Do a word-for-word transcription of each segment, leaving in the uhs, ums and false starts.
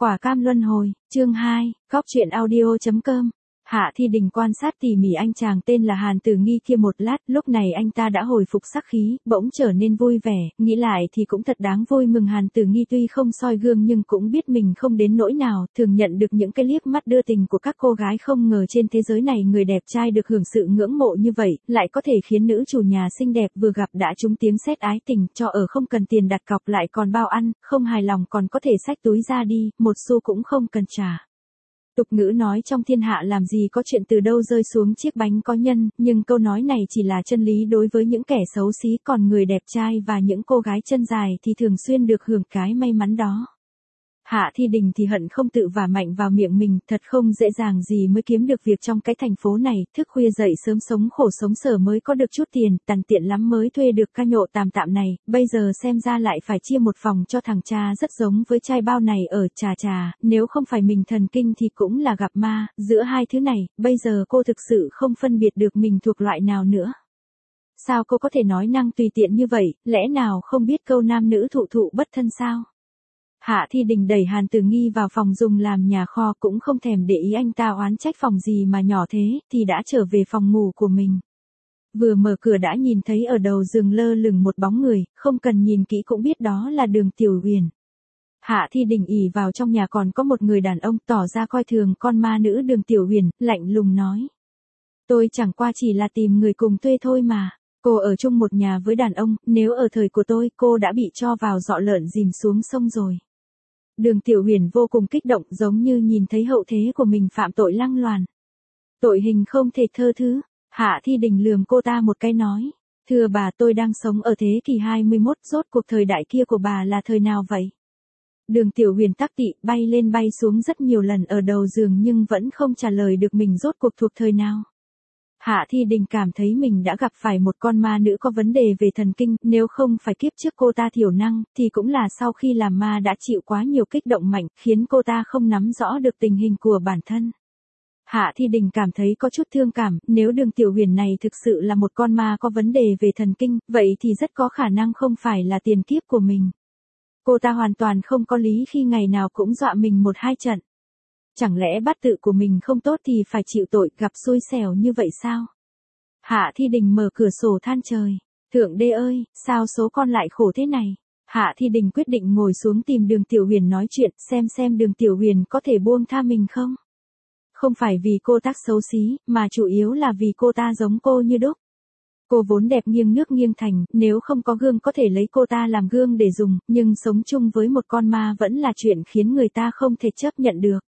Quả cam luân hồi, chương hai, góc truyện audio.com. Hạ Thi Đình quan sát tỉ mỉ anh chàng tên là Hàn Tử Nghi kia một lát, lúc này anh ta đã hồi phục sắc khí, bỗng trở nên vui vẻ, nghĩ lại thì cũng thật đáng vui mừng. Hàn Tử Nghi tuy không soi gương nhưng cũng biết mình không đến nỗi nào, thường nhận được những cái liếc mắt đưa tình của các cô gái, không ngờ trên thế giới này người đẹp trai được hưởng sự ngưỡng mộ như vậy, lại có thể khiến nữ chủ nhà xinh đẹp vừa gặp đã trúng tiếng sét ái tình, cho ở không cần tiền đặt cọc lại còn bao ăn, không hài lòng còn có thể xách túi ra đi, một xu cũng không cần trả. Tục ngữ nói trong thiên hạ làm gì có chuyện từ đâu rơi xuống chiếc bánh có nhân, nhưng câu nói này chỉ là chân lý đối với những kẻ xấu xí, còn người đẹp trai và những cô gái chân dài thì thường xuyên được hưởng cái may mắn đó. Hạ Thi Đình thì hận không tự vả mạnh vào miệng mình, thật không dễ dàng gì mới kiếm được việc trong cái thành phố này, thức khuya dậy sớm sống khổ sống sở mới có được chút tiền, tàn tiện lắm mới thuê được ca nhộ tạm tạm này, bây giờ xem ra lại phải chia một phòng cho thằng cha rất giống với trai bao này ở. Chà chà, nếu không phải mình thần kinh thì cũng là gặp ma, giữa hai thứ này, bây giờ cô thực sự không phân biệt được mình thuộc loại nào nữa. Sao cô có thể nói năng tùy tiện như vậy, lẽ nào không biết câu nam nữ thụ thụ bất thân sao? Hạ Thi Đình đẩy Hàn Tử Nghi vào phòng dùng làm nhà kho, cũng không thèm để ý anh ta oán trách phòng gì mà nhỏ thế, thì đã trở về phòng ngủ của mình. Vừa mở cửa đã nhìn thấy ở đầu giường lơ lửng một bóng người, không cần nhìn kỹ cũng biết đó là Đường Tiểu Uyển. Hạ Thi Đình ỉ vào trong nhà còn có một người đàn ông, tỏ ra coi thường con ma nữ Đường Tiểu Uyển, lạnh lùng nói. Tôi chẳng qua chỉ là tìm người cùng thuê thôi mà. Cô ở chung một nhà với đàn ông, nếu ở thời của tôi, cô đã bị cho vào giọ lợn dìm xuống sông rồi. Đường Tiểu Uyển vô cùng kích động, giống như nhìn thấy hậu thế của mình phạm tội lăng loàn. Tội hình không thể tha thứ. Hạ Thi Đình lườm cô ta một cái nói. Thưa bà, tôi đang sống ở thế kỷ hai mươi mốt, rốt cuộc thời đại kia của bà là thời nào vậy? Đường Tiểu Uyển tắc tị, bay lên bay xuống rất nhiều lần ở đầu giường nhưng vẫn không trả lời được mình rốt cuộc thuộc thời nào. Hạ Thi Đình cảm thấy mình đã gặp phải một con ma nữ có vấn đề về thần kinh, nếu không phải kiếp trước cô ta thiểu năng, thì cũng là sau khi làm ma đã chịu quá nhiều kích động mạnh, khiến cô ta không nắm rõ được tình hình của bản thân. Hạ Thi Đình cảm thấy có chút thương cảm, nếu Đường Tiểu Uyển này thực sự là một con ma có vấn đề về thần kinh, vậy thì rất có khả năng không phải là tiền kiếp của mình. Cô ta hoàn toàn không có lý khi ngày nào cũng dọa mình một hai trận. Chẳng lẽ bát tự của mình không tốt thì phải chịu tội, gặp xui xẻo như vậy sao? Hạ Thi Đình mở cửa sổ than trời. Thượng đế ơi, sao số con lại khổ thế này? Hạ Thi Đình quyết định ngồi xuống tìm Đường Tiểu Uyển nói chuyện, xem xem Đường Tiểu Uyển có thể buông tha mình không? Không phải vì cô tác xấu xí, mà chủ yếu là vì cô ta giống cô như đúc. Cô vốn đẹp nghiêng nước nghiêng thành, nếu không có gương có thể lấy cô ta làm gương để dùng, nhưng sống chung với một con ma vẫn là chuyện khiến người ta không thể chấp nhận được.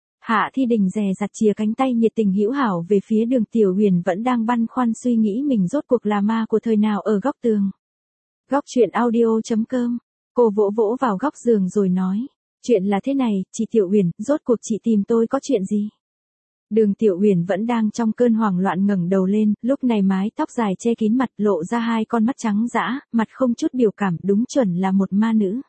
Hạ Thi Đình dè dặt chìa cánh tay nhiệt tình hữu hảo về phía Đường Tiểu Uyển vẫn đang băn khoăn suy nghĩ mình rốt cuộc là ma của thời nào ở góc tường. Góc truyện audio.com. Cô vỗ vỗ vào góc giường rồi nói. Chuyện là thế này, chị Tiểu Uyển, rốt cuộc chị tìm tôi có chuyện gì? Đường Tiểu Uyển vẫn đang trong cơn hoảng loạn ngẩng đầu lên, lúc này mái tóc dài che kín mặt, lộ ra hai con mắt trắng dã, mặt không chút biểu cảm, đúng chuẩn là một ma nữ.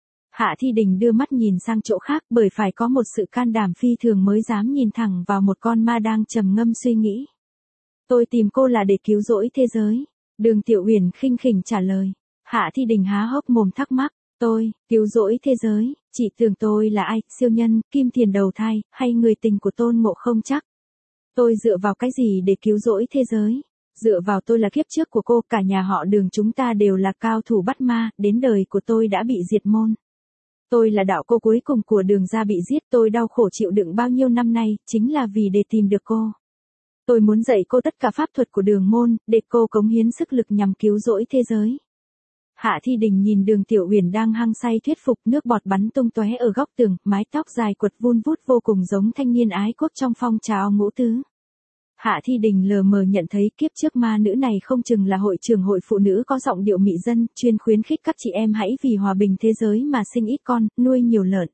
Hạ Thi Đình đưa mắt nhìn sang chỗ khác, bởi phải có một sự can đảm phi thường mới dám nhìn thẳng vào một con ma đang trầm ngâm suy nghĩ. Tôi tìm cô là để cứu rỗi thế giới. Đường Tiểu Uyển khinh khỉnh trả lời. Hạ Thi Đình há hốc mồm thắc mắc. Tôi, cứu rỗi thế giới, chị tưởng tôi là ai, siêu nhân, kim tiền đầu thai, hay người tình của Tôn Ngộ Không chắc? Tôi dựa vào cái gì để cứu rỗi thế giới? Dựa vào tôi là kiếp trước của cô, cả nhà họ Đường chúng ta đều là cao thủ bắt ma, đến đời của tôi đã bị diệt môn. Tôi là đạo cô cuối cùng của Đường gia bị giết, tôi đau khổ chịu đựng bao nhiêu năm nay, chính là vì để tìm được cô. Tôi muốn dạy cô tất cả pháp thuật của Đường môn, để cô cống hiến sức lực nhằm cứu rỗi thế giới. Hạ Thi Đình nhìn Đường Tiểu Uyển đang hăng say thuyết phục, nước bọt bắn tung tóe ở góc tường, mái tóc dài quật vun vút vô cùng giống thanh niên ái quốc trong phong trào ngũ tứ. Hạ Thi Đình lờ mờ nhận thấy kiếp trước ma nữ này không chừng là hội trưởng hội phụ nữ có giọng điệu mị dân, chuyên khuyến khích các chị em hãy vì hòa bình thế giới mà sinh ít con, nuôi nhiều lợn.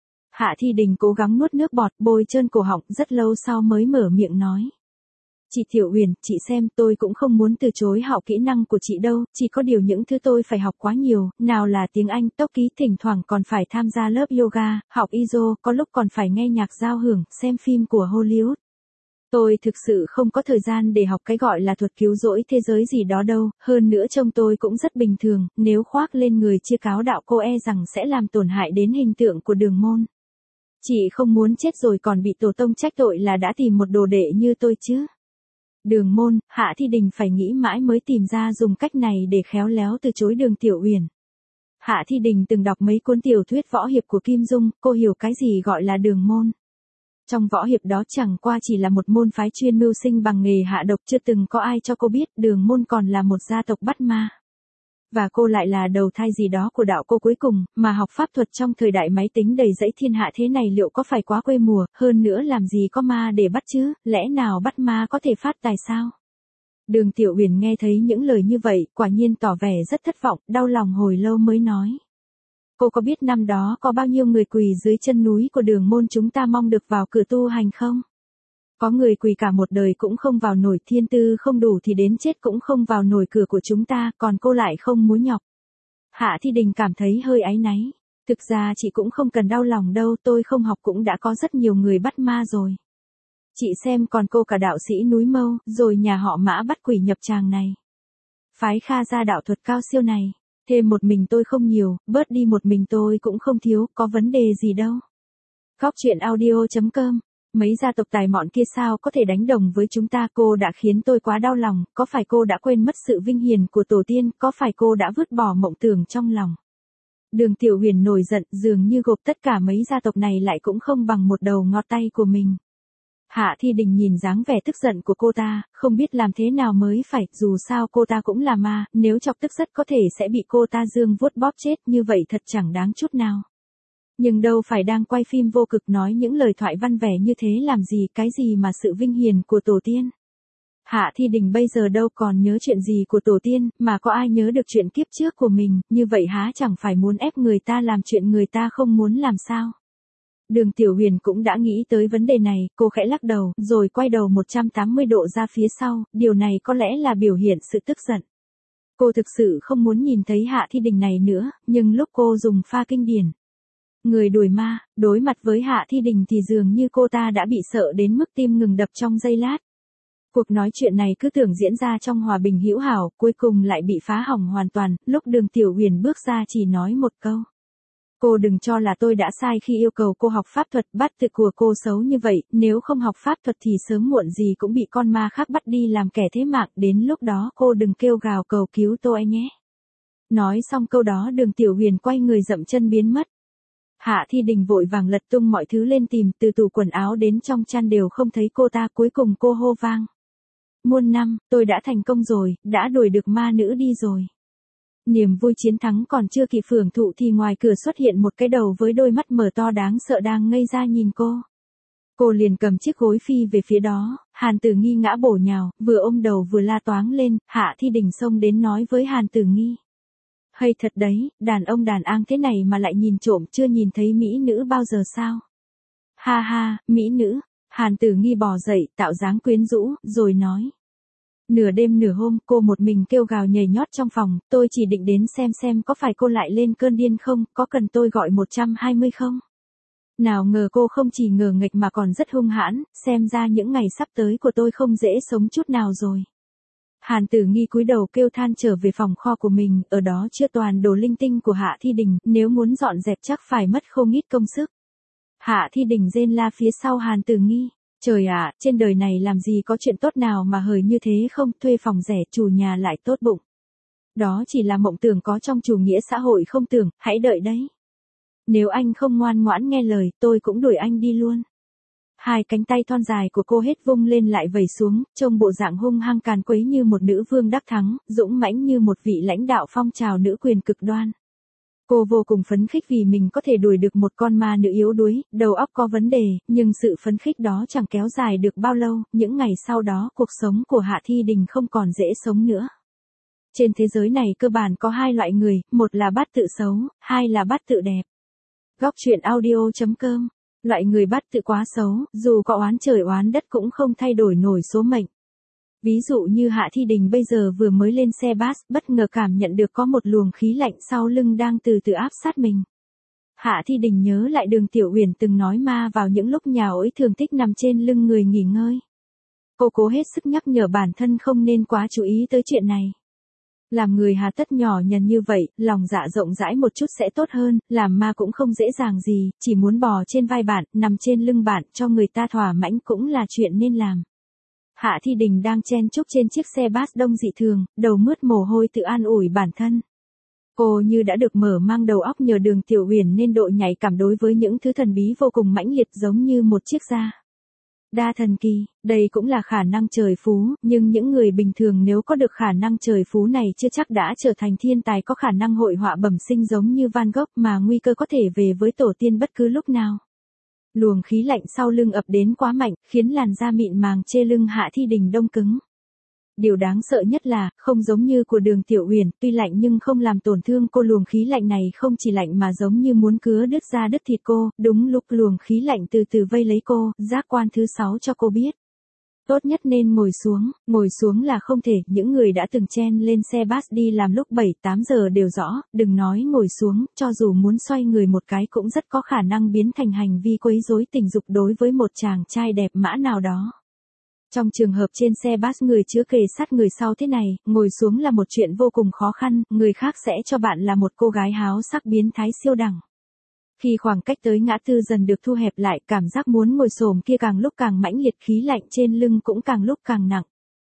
Hạ Thi Đình cố gắng nuốt nước bọt, bôi trơn cổ họng, rất lâu sau mới mở miệng nói. Chị Tiểu Uyển, chị xem, tôi cũng không muốn từ chối học kỹ năng của chị đâu, chỉ có điều những thứ tôi phải học quá nhiều, nào là tiếng Anh, tốc ký, thỉnh thoảng còn phải tham gia lớp yoga, học i ét ô, có lúc còn phải nghe nhạc giao hưởng, xem phim của Hollywood. Tôi thực sự không có thời gian để học cái gọi là thuật cứu rỗi thế giới gì đó đâu, hơn nữa trông tôi cũng rất bình thường, nếu khoác lên người chia cáo đạo cô e rằng sẽ làm tổn hại đến hình tượng của Đường môn. Chị không muốn chết rồi còn bị tổ tông trách tội là đã tìm một đồ đệ như tôi chứ. Đường Môn, Hạ Thi Đình phải nghĩ mãi mới tìm ra dùng cách này để khéo léo từ chối Đường Tiểu Uyển. Hạ Thi Đình từng đọc mấy cuốn tiểu thuyết võ hiệp của Kim Dung, cô hiểu cái gì gọi là đường môn. Trong võ hiệp đó chẳng qua chỉ là một môn phái chuyên mưu sinh bằng nghề hạ độc, chưa từng có ai cho cô biết đường môn còn là một gia tộc bắt ma. Và cô lại là đầu thai gì đó của đạo cô cuối cùng, mà học pháp thuật trong thời đại máy tính đầy rẫy thiên hạ thế này liệu có phải quá quê mùa, hơn nữa làm gì có ma để bắt chứ, lẽ nào bắt ma có thể phát tài sao? Đường Tiểu Uyển nghe thấy những lời như vậy, quả nhiên tỏ vẻ rất thất vọng, đau lòng hồi lâu mới nói. Cô có biết năm đó có bao nhiêu người quỳ dưới chân núi của đường môn chúng ta mong được vào cửa tu hành không? Có người quỳ cả một đời cũng không vào nổi, thiên tư không đủ thì đến chết cũng không vào nổi cửa của chúng ta, còn cô lại không muốn nhọc. Hạ Thi Đình cảm thấy hơi áy náy. Thực ra chị cũng không cần đau lòng đâu, tôi không học cũng đã có rất nhiều người bắt ma rồi. Chị xem còn cô cả đạo sĩ núi Mâu, rồi nhà họ Mã bắt quỷ nhập tràng này. Phái Kha gia đạo thuật cao siêu này. Thêm một mình tôi không nhiều, bớt đi một mình tôi cũng không thiếu, có vấn đề gì đâu. Góc truyện audio chấm com. Mấy gia tộc tài mọn kia sao có thể đánh đồng với chúng ta, cô đã khiến tôi quá đau lòng, có phải cô đã quên mất sự vinh hiển của tổ tiên, có phải cô đã vứt bỏ mộng tưởng trong lòng. Đường Tiểu Uyển nổi giận, dường như gộp tất cả mấy gia tộc này lại cũng không bằng một đầu ngón tay của mình. Hạ Thi Đình nhìn dáng vẻ tức giận của cô ta, không biết làm thế nào mới phải, dù sao cô ta cũng là ma, nếu chọc tức rất có thể sẽ bị cô ta dương vuốt bóp chết, như vậy thật chẳng đáng chút nào. Nhưng đâu phải đang quay phim vô cực nói những lời thoại văn vẻ như thế làm gì, cái gì mà sự vinh hiển của tổ tiên. Hạ Thi Đình bây giờ đâu còn nhớ chuyện gì của tổ tiên, mà có ai nhớ được chuyện kiếp trước của mình, như vậy há chẳng phải muốn ép người ta làm chuyện người ta không muốn làm sao. Đường Tiểu Uyển cũng đã nghĩ tới vấn đề này, cô khẽ lắc đầu, rồi quay đầu một trăm tám mươi độ ra phía sau, điều này có lẽ là biểu hiện sự tức giận. Cô thực sự không muốn nhìn thấy Hạ Thi Đình này nữa, nhưng lúc cô dùng pha kinh điển. Người đuổi ma, đối mặt với Hạ Thi Đình thì dường như cô ta đã bị sợ đến mức tim ngừng đập trong giây lát. Cuộc nói chuyện này cứ tưởng diễn ra trong hòa bình hữu hảo, cuối cùng lại bị phá hỏng hoàn toàn, lúc Đường Tiểu Uyển bước ra chỉ nói một câu. Cô đừng cho là tôi đã sai khi yêu cầu cô học pháp thuật, bắt tự của cô xấu như vậy, nếu không học pháp thuật thì sớm muộn gì cũng bị con ma khác bắt đi làm kẻ thế mạng, đến lúc đó cô đừng kêu gào cầu cứu tôi nhé. Nói xong câu đó Đường Tiểu Uyển quay người dậm chân biến mất. Hạ Thi Đình vội vàng lật tung mọi thứ lên tìm, từ tủ quần áo đến trong chăn đều không thấy cô ta, cuối cùng cô hô vang. Muôn năm, tôi đã thành công rồi, đã đuổi được ma nữ đi rồi. Niềm vui chiến thắng còn chưa kịp hưởng thụ thì ngoài cửa xuất hiện một cái đầu với đôi mắt mở to đáng sợ đang ngây ra nhìn cô. Cô liền cầm chiếc gối phi về phía đó, Hàn Tử Nghi ngã bổ nhào, vừa ôm đầu vừa la toáng lên, Hạ Thi Đình xông đến nói với Hàn Tử Nghi. Hay thật đấy, đàn ông đàn an thế này mà lại nhìn trộm, chưa nhìn thấy mỹ nữ bao giờ sao? Ha ha, mỹ nữ. Hàn Tử Nghi bò dậy, tạo dáng quyến rũ, rồi nói. Nửa đêm nửa hôm, cô một mình kêu gào nhảy nhót trong phòng, tôi chỉ định đến xem xem có phải cô lại lên cơn điên không, có cần tôi gọi một trăm hai mươi không? Nào ngờ cô không chỉ ngờ nghệch mà còn rất hung hãn, xem ra những ngày sắp tới của tôi không dễ sống chút nào rồi. Hàn Tử Nghi cúi đầu kêu than trở về phòng kho của mình, ở đó chứa toàn đồ linh tinh của Hạ Thi Đình, nếu muốn dọn dẹp chắc phải mất không ít công sức. Hạ Thi Đình rên la phía sau Hàn Tử Nghi. Trời ạ, trên đời này làm gì có chuyện tốt nào mà hời như thế không, thuê phòng rẻ, chủ nhà lại tốt bụng. Đó chỉ là mộng tưởng có trong chủ nghĩa xã hội không tưởng, hãy đợi đấy. Nếu anh không ngoan ngoãn nghe lời, tôi cũng đuổi anh đi luôn. Hai cánh tay thon dài của cô hết vung lên lại vẩy xuống, trông bộ dạng hung hăng càn quấy như một nữ vương đắc thắng, dũng mãnh như một vị lãnh đạo phong trào nữ quyền cực đoan. Cô vô cùng phấn khích vì mình có thể đuổi được một con ma nữ yếu đuối, đầu óc có vấn đề, nhưng sự phấn khích đó chẳng kéo dài được bao lâu, những ngày sau đó cuộc sống của Hạ Thi Đình không còn dễ sống nữa. Trên thế giới này cơ bản có hai loại người, một là bát tự xấu, hai là bát tự đẹp. Góc truyện audio chấm com. Loại người bát tự quá xấu, dù có oán trời oán đất cũng không thay đổi nổi số mệnh. Ví dụ như Hạ Thi Đình bây giờ vừa mới lên xe bus, bất ngờ cảm nhận được có một luồng khí lạnh sau lưng đang từ từ áp sát mình. Hạ Thi Đình nhớ lại Đường Tiểu Uyển từng nói ma vào những lúc nhà ối thường thích nằm trên lưng người nghỉ ngơi. Cô cố hết sức nhắc nhở bản thân không nên quá chú ý tới chuyện này. Làm người hà tất nhỏ nhần như vậy, lòng dạ rộng rãi một chút sẽ tốt hơn, làm ma cũng không dễ dàng gì, chỉ muốn bò trên vai bạn, nằm trên lưng bạn, cho người ta thỏa mãn cũng là chuyện nên làm. Hạ Thi Đình đang chen chúc trên chiếc xe bus đông dị thường, đầu mướt mồ hôi tự an ủi bản thân. Cô như đã được mở mang đầu óc nhờ Đường Tiểu Uyển nên độ nhạy cảm đối với những thứ thần bí vô cùng mãnh liệt giống như một chiếc da đa thần kỳ, đây cũng là khả năng trời phú, nhưng những người bình thường nếu có được khả năng trời phú này chưa chắc đã trở thành thiên tài có khả năng hội họa bẩm sinh giống như Van Gogh mà nguy cơ có thể về với tổ tiên bất cứ lúc nào. Luồng khí lạnh sau lưng ập đến quá mạnh, khiến làn da mịn màng chê lưng Hạ Thi Đình đông cứng. Điều đáng sợ nhất là, không giống như của Đường Tiểu Uyển, tuy lạnh nhưng không làm tổn thương cô, luồng khí lạnh này không chỉ lạnh mà giống như muốn cứa đứt da đứt thịt cô, đúng lúc luồng khí lạnh từ từ vây lấy cô, giác quan thứ sáu cho cô biết. Tốt nhất nên ngồi xuống, ngồi xuống là không thể, những người đã từng chen lên xe bus đi làm lúc bảy tám giờ đều rõ, đừng nói ngồi xuống, cho dù muốn xoay người một cái cũng rất có khả năng biến thành hành vi quấy rối tình dục đối với một chàng trai đẹp mã nào đó. Trong trường hợp trên xe bus người chứa kề sát người sau thế này, ngồi xuống là một chuyện vô cùng khó khăn, người khác sẽ cho bạn là một cô gái háo sắc biến thái siêu đẳng. Khi khoảng cách tới ngã tư dần được thu hẹp lại, cảm giác muốn ngồi xổm kia càng lúc càng mãnh liệt, khí lạnh trên lưng cũng càng lúc càng nặng.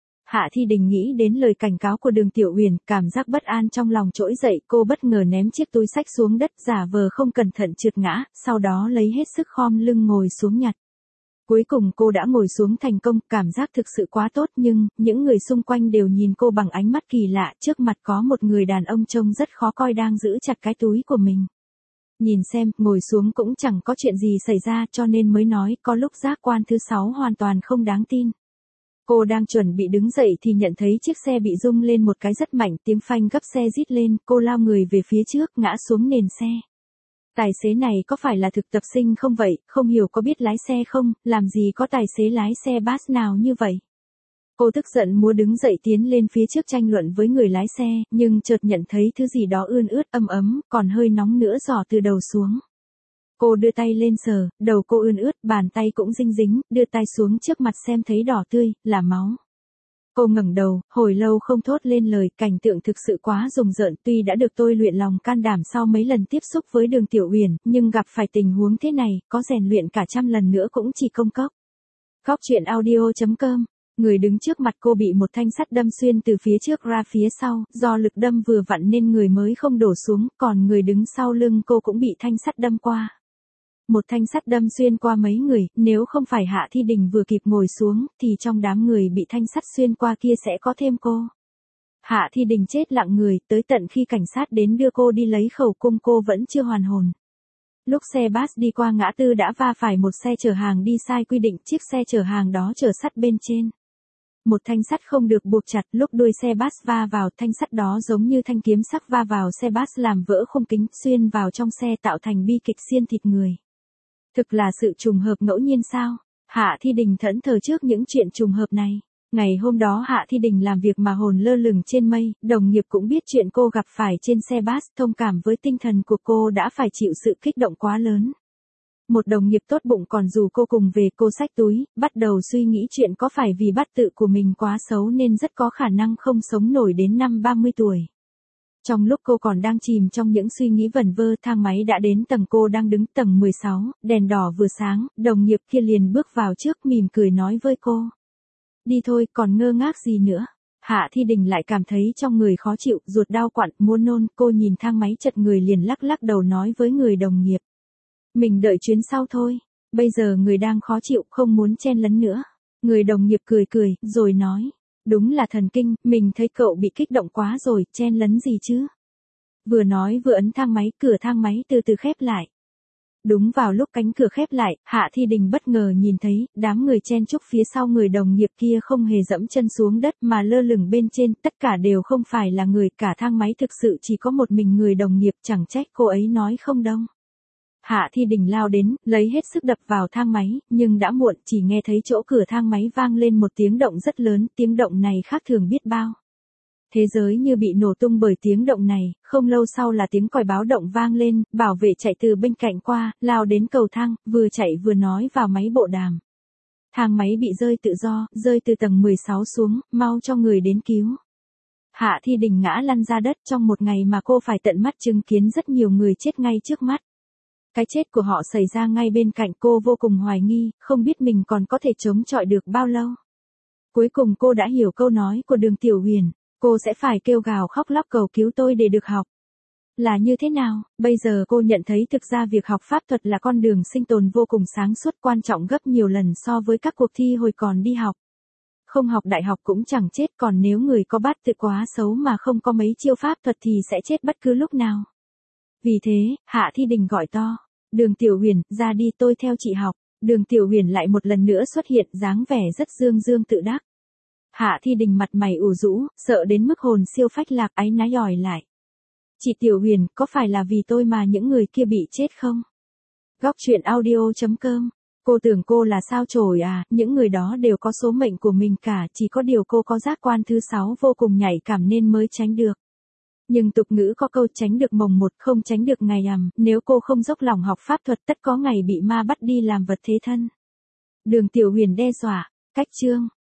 Hạ Thi Đình nghĩ đến lời cảnh cáo của Đường Tiểu Uyển, cảm giác bất an trong lòng trỗi dậy, cô bất ngờ ném chiếc túi xách xuống đất, giả vờ không cẩn thận trượt ngã, sau đó lấy hết sức khom lưng ngồi xuống nhặt. Cuối cùng cô đã ngồi xuống thành công, cảm giác thực sự quá tốt, nhưng, những người xung quanh đều nhìn cô bằng ánh mắt kỳ lạ, trước mặt có một người đàn ông trông rất khó coi đang giữ chặt cái túi của mình. Nhìn xem, ngồi xuống cũng chẳng có chuyện gì xảy ra cho nên mới nói, có lúc giác quan thứ sáu hoàn toàn không đáng tin. Cô đang chuẩn bị đứng dậy thì nhận thấy chiếc xe bị rung lên một cái rất mạnh, tiếng phanh gấp xe rít lên, cô lao người về phía trước, ngã xuống nền xe. Tài xế này có phải là thực tập sinh không vậy, không hiểu có biết lái xe không, làm gì có tài xế lái xe bus nào như vậy. Cô tức giận muốn đứng dậy tiến lên phía trước tranh luận với người lái xe, nhưng chợt nhận thấy thứ gì đó ươn ướt ấm ấm, còn hơi nóng nữa rỏ từ đầu xuống. Cô đưa tay lên sờ, đầu cô ươn ướt, bàn tay cũng dinh dính, đưa tay xuống trước mặt xem thấy đỏ tươi, là máu. Cô ngẩng đầu, hồi lâu không thốt lên lời, cảnh tượng thực sự quá rùng rợn, tuy đã được tôi luyện lòng can đảm sau mấy lần tiếp xúc với Đường Tiểu Uyển, nhưng gặp phải tình huống thế này, có rèn luyện cả trăm lần nữa cũng chỉ công cốc. Cóc truyện audio chấm com. Người đứng trước mặt cô bị một thanh sắt đâm xuyên từ phía trước ra phía sau, do lực đâm vừa vặn nên người mới không đổ xuống, còn người đứng sau lưng cô cũng bị thanh sắt đâm qua. Một thanh sắt đâm xuyên qua mấy người, nếu không phải Hạ Thi Đình vừa kịp ngồi xuống, thì trong đám người bị thanh sắt xuyên qua kia sẽ có thêm cô. Hạ Thi Đình chết lặng người, tới tận khi cảnh sát đến đưa cô đi lấy khẩu cung cô vẫn chưa hoàn hồn. Lúc xe bus đi qua ngã tư đã va phải một xe chở hàng đi sai quy định, chiếc xe chở hàng đó chở sắt bên trên. Một thanh sắt không được buộc chặt, lúc đuôi xe bus va vào, thanh sắt đó giống như thanh kiếm sắc va vào xe bus làm vỡ khung kính, xuyên vào trong xe tạo thành bi kịch xiên thịt người. Thực là sự trùng hợp ngẫu nhiên sao? Hạ Thi Đình thẫn thờ trước những chuyện trùng hợp này. Ngày hôm đó Hạ Thi Đình làm việc mà hồn lơ lửng trên mây, đồng nghiệp cũng biết chuyện cô gặp phải trên xe bus, thông cảm với tinh thần của cô đã phải chịu sự kích động quá lớn. Một đồng nghiệp tốt bụng còn rủ cô cùng về, cô xách túi, bắt đầu suy nghĩ chuyện có phải vì bắt tự của mình quá xấu nên rất có khả năng không sống nổi đến năm ba mươi tuổi. Trong lúc cô còn đang chìm trong những suy nghĩ vẩn vơ, thang máy đã đến tầng cô đang đứng, tầng mười sáu, đèn đỏ vừa sáng, đồng nghiệp kia liền bước vào trước mỉm cười nói với cô. Đi thôi, còn ngơ ngác gì nữa. Hạ Thi Đình lại cảm thấy trong người khó chịu, ruột đau quặn, muốn nôn, cô nhìn thang máy chật người liền lắc lắc đầu nói với người đồng nghiệp. Mình đợi chuyến sau thôi, bây giờ người đang khó chịu, không muốn chen lấn nữa. Người đồng nghiệp cười cười, rồi nói. Đúng là thần kinh, mình thấy cậu bị kích động quá rồi, chen lấn gì chứ. Vừa nói vừa ấn thang máy, cửa thang máy từ từ khép lại. Đúng vào lúc cánh cửa khép lại, Hạ Thi Đình bất ngờ nhìn thấy, đám người chen chúc phía sau người đồng nghiệp kia không hề dẫm chân xuống đất mà lơ lửng bên trên, tất cả đều không phải là người, cả thang máy thực sự chỉ có một mình người đồng nghiệp, chẳng trách cô ấy nói không đông. Hạ Thi Đình lao đến, lấy hết sức đập vào thang máy, nhưng đã muộn, chỉ nghe thấy chỗ cửa thang máy vang lên một tiếng động rất lớn, tiếng động này khác thường biết bao. Thế giới như bị nổ tung bởi tiếng động này, không lâu sau là tiếng còi báo động vang lên, bảo vệ chạy từ bên cạnh qua, lao đến cầu thang, vừa chạy vừa nói vào máy bộ đàm. Thang máy bị rơi tự do, rơi từ tầng mười sáu xuống, mau cho người đến cứu. Hạ Thi Đình ngã lăn ra đất trong một ngày mà cô phải tận mắt chứng kiến rất nhiều người chết ngay trước mắt. Cái chết của họ xảy ra ngay bên cạnh cô, vô cùng hoài nghi, không biết mình còn có thể chống chọi được bao lâu. Cuối cùng cô đã hiểu câu nói của Đường Tiểu Huyền, cô sẽ phải kêu gào khóc lóc cầu cứu tôi để được học. Là như thế nào? Bây giờ cô nhận thấy thực ra việc học pháp thuật là con đường sinh tồn vô cùng sáng suốt, quan trọng gấp nhiều lần so với các cuộc thi hồi còn đi học. Không học đại học cũng chẳng chết, còn nếu người có bát tự quá xấu mà không có mấy chiêu pháp thuật thì sẽ chết bất cứ lúc nào. Vì thế, Hạ Thi Đình gọi to, Đường Tiểu Huyền, ra đi, tôi theo chị học. Đường Tiểu Huyền lại một lần nữa xuất hiện, dáng vẻ rất dương dương tự đắc. Hạ Thi Đình mặt mày ủ rũ, sợ đến mức hồn siêu phách lạc, áy náy hỏi lại. Chị Tiểu Huyền, có phải là vì tôi mà những người kia bị chết không? Góc truyện audio chấm com. Cô tưởng cô là sao chổi à, những người đó đều có số mệnh của mình cả, chỉ có điều cô có giác quan thứ sáu vô cùng nhạy cảm nên mới tránh được. Nhưng tục ngữ có câu tránh được mồng một không tránh được ngày rằm, nếu cô không dốc lòng học pháp thuật tất có ngày bị ma bắt đi làm vật thế thân. Đường Tiểu Huyền đe dọa, cách chương.